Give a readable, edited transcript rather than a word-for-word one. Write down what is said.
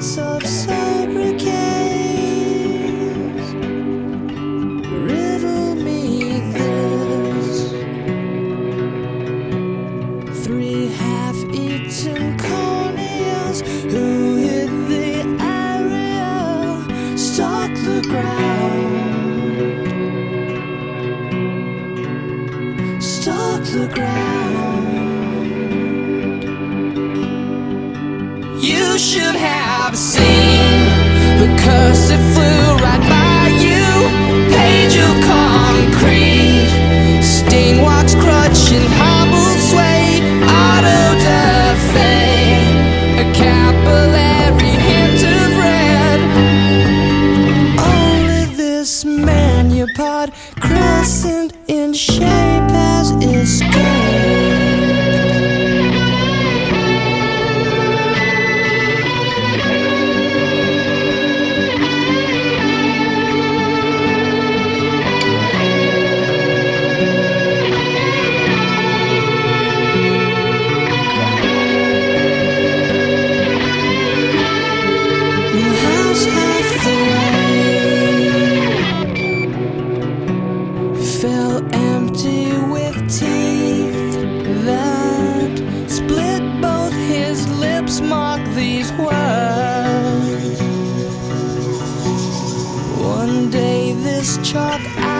nights of sobriquets riddle me this. 3 half-eaten corneas who hit the area stalk the ground, stalk the ground. You should have seen the curse that flew right by you. Page of concrete, stain walks crutching, hobbled sway, auto da fe, a capillary hint of red. Only this manupod crescent in shape has escaped. Fell empty with teeth that split both his lips, mark these words. One day this chalk